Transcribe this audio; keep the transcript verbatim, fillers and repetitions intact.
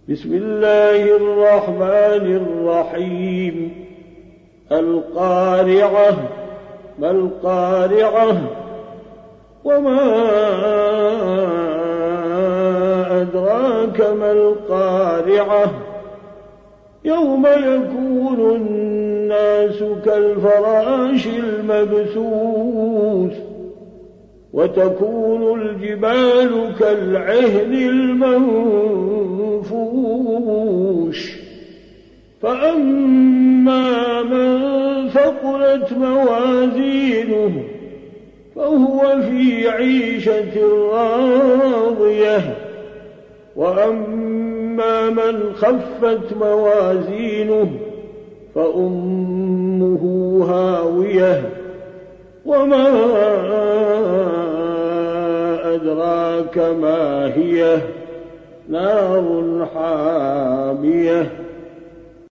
بسم الله الرحمن الرحيم القارعة ما القارعة وما أدراك ما القارعة يوم يكون الناس كالفراش المبثوث وتكون الجبال كالعهن المنفوش فأما من ثقلت موازينه فهو في عيشة راضية وأما من خفت موازينه فأمه هاوية وما أدراك ما هي نار حامية